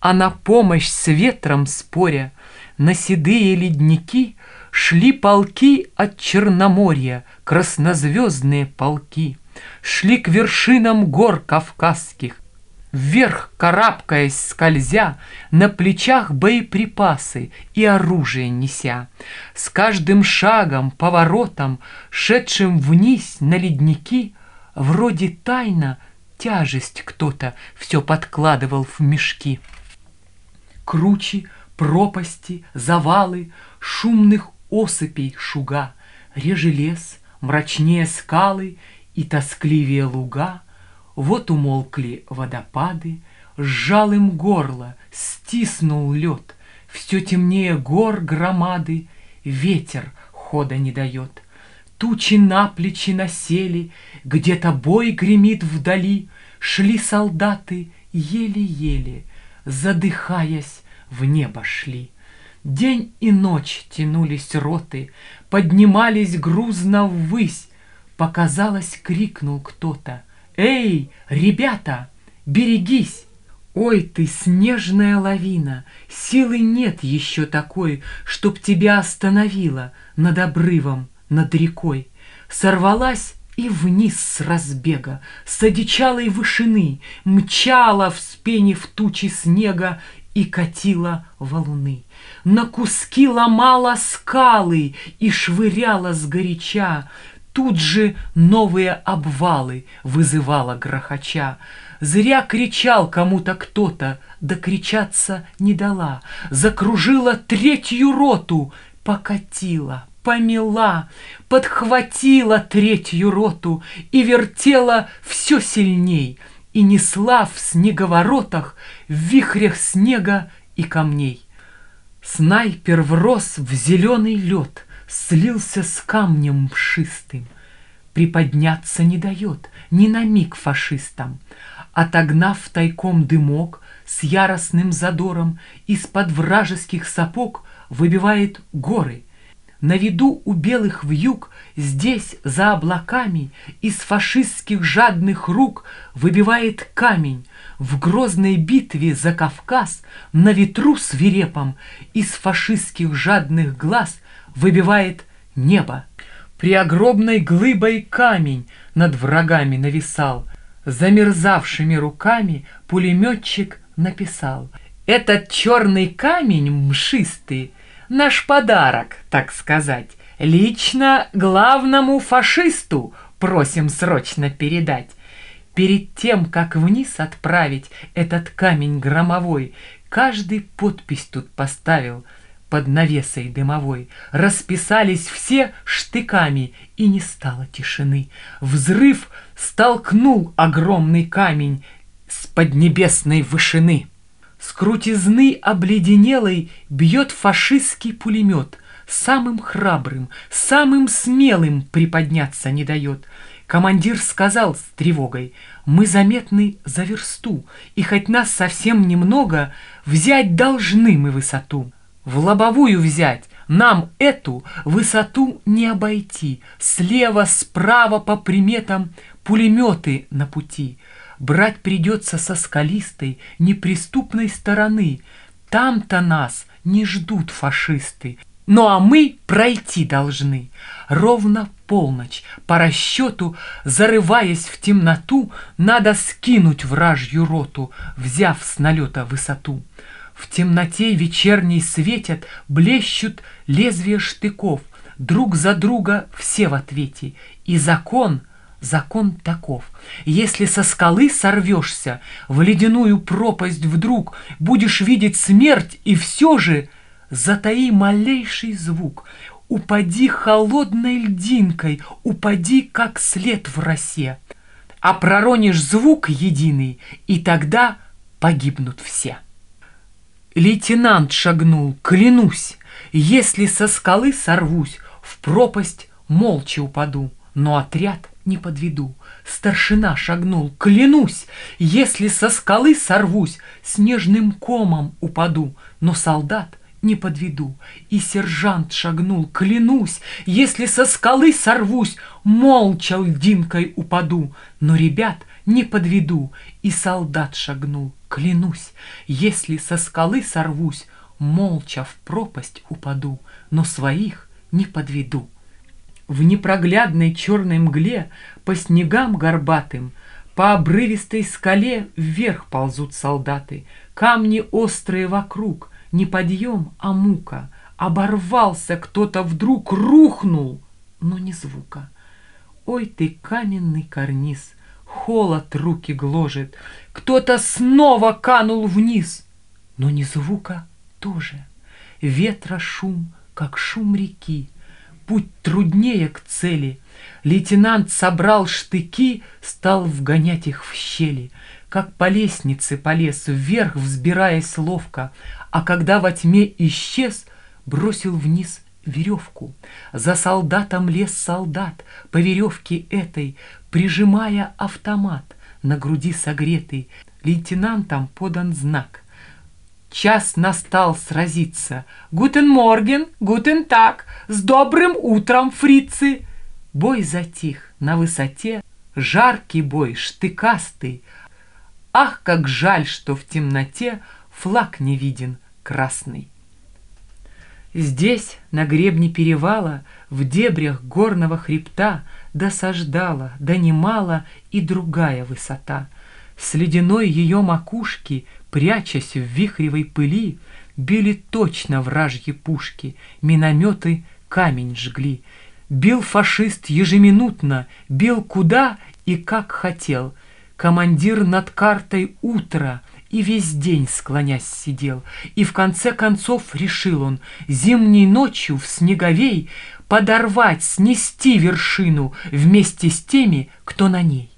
А на помощь с ветром споря на седые ледники шли полки от Черноморья, краснозвездные полки. Шли к вершинам гор кавказских, вверх карабкаясь, скользя, на плечах боеприпасы и оружие неся. С каждым шагом, поворотом, шедшим вниз на ледники, вроде тайно тяжесть кто-то все подкладывал в мешки. Кручи, пропасти, завалы, шумных осыпей шуга, реже лес, мрачнее скалы и тоскливее луга. Вот умолкли водопады, сжал им горло, стиснул лед, все темнее гор громады, ветер хода не дает. Тучи на плечи насели, где-то бой гремит вдали, шли солдаты еле-еле, задыхаясь, в небо шли. День и ночь тянулись роты, поднимались грузно ввысь. Показалось, крикнул кто-то: «Эй, ребята, берегись!» Ой ты, снежная лавина, силы нет еще такой, чтоб тебя остановила над обрывом, над рекой. Сорвалась и вниз с разбега, с одичалой вышины, мчала, вспенив тучи снега, и катила валуны. На куски ломала скалы и швыряла сгоряча, тут же новые обвалы вызывала грохоча. Зря кричал кому-то кто-то, докричаться не дала. Закружила третью роту, покатила, помела, подхватила третью роту и вертела все сильней, и несла в снеговоротах, в вихрях снега и камней. Снайпер врос в зеленый лед, слился с камнем мшистым. Приподняться не дает ни на миг фашистам. Отогнав тайком дымок, с яростным задором из-под вражеских сапог выбивает горы. На виду у белых вьюг, здесь, за облаками, из фашистских жадных рук выбивает камень. В грозной битве за Кавказ на ветру свирепом из фашистских жадных глаз выбивает небо. Преогромной глыбой камень над врагами нависал. Замерзавшими руками пулеметчик написал: «Этот черный камень мшистый — наш подарок, так сказать, лично главному фашисту просим срочно передать. Перед тем, как вниз отправить этот камень громовой, каждый подпись тут поставил под навесой дымовой. Расписались все штыками, и не стало тишины. Взрыв столкнул огромный камень с поднебесной вышины. С крутизны обледенелой бьет фашистский пулемет. Самым храбрым, самым смелым приподняться не дает. Командир сказал с тревогой: «Мы заметны за версту, и хоть нас совсем немного, взять должны мы высоту. В лобовую взять, нам эту высоту не обойти. Слева, справа по приметам пулеметы на пути. Брать придется со скалистой, неприступной стороны. Там-то нас не ждут фашисты. Ну а мы пройти должны». Ровно полночь, по расчету, зарываясь в темноту, надо скинуть вражью роту, взяв с налета высоту. В темноте вечерней светят, блещут лезвия штыков, друг за друга все в ответе. И закон таков: если со скалы сорвешься, в ледяную пропасть вдруг будешь видеть смерть, и все же затаи малейший звук. Упади холодной льдинкой, упади, как след в росе. А проронишь звук единый, и тогда погибнут все. Лейтенант шагнул: «Клянусь, если со скалы сорвусь, в пропасть молча упаду, но отряд не подведу». Старшина шагнул: «Клянусь, если со скалы сорвусь, снежным комом упаду, но солдат не подведу». И сержант шагнул: «Клянусь, если со скалы сорвусь, молча льдинкой упаду, но ребят не подведу. И солдат шагнул, клянусь, если со скалы сорвусь, молча в пропасть упаду, но своих не подведу. В непроглядной черной мгле по снегам горбатым, по обрывистой скале вверх ползут солдаты. Камни острые вокруг, не подъем, а мука. Оборвался кто-то вдруг, рухнул, но ни звука. Ой ты, каменный карниз, холод руки гложет. Кто-то снова канул вниз, но ни звука тоже. Ветра шум, как шум реки. Путь труднее к цели. Лейтенант собрал штыки, стал вгонять их в щели. Как по лестнице полез вверх, взбираясь ловко, а когда во тьме исчез, бросил вниз веревку. За солдатом лез солдат, по веревке этой, прижимая автомат, на груди согретый. Лейтенантам подан знак. Час настал сразиться. «Гутен морген, гутен так! С добрым утром, фрицы!» Бой затих на высоте, жаркий бой, штыкастый. Ах, как жаль, что в темноте флаг не виден красный. Здесь, на гребне перевала, в дебрях горного хребта, досаждала, донимала и другая высота. С ледяной ее макушки, прячась в вихревой пыли, били точно вражьи пушки, минометы камень жгли. Бил фашист ежеминутно, бил куда и как хотел. Командир над картой утро и весь день склонясь сидел. И в конце концов решил он зимней ночью в снеговей подорвать, снести вершину вместе с теми, кто на ней.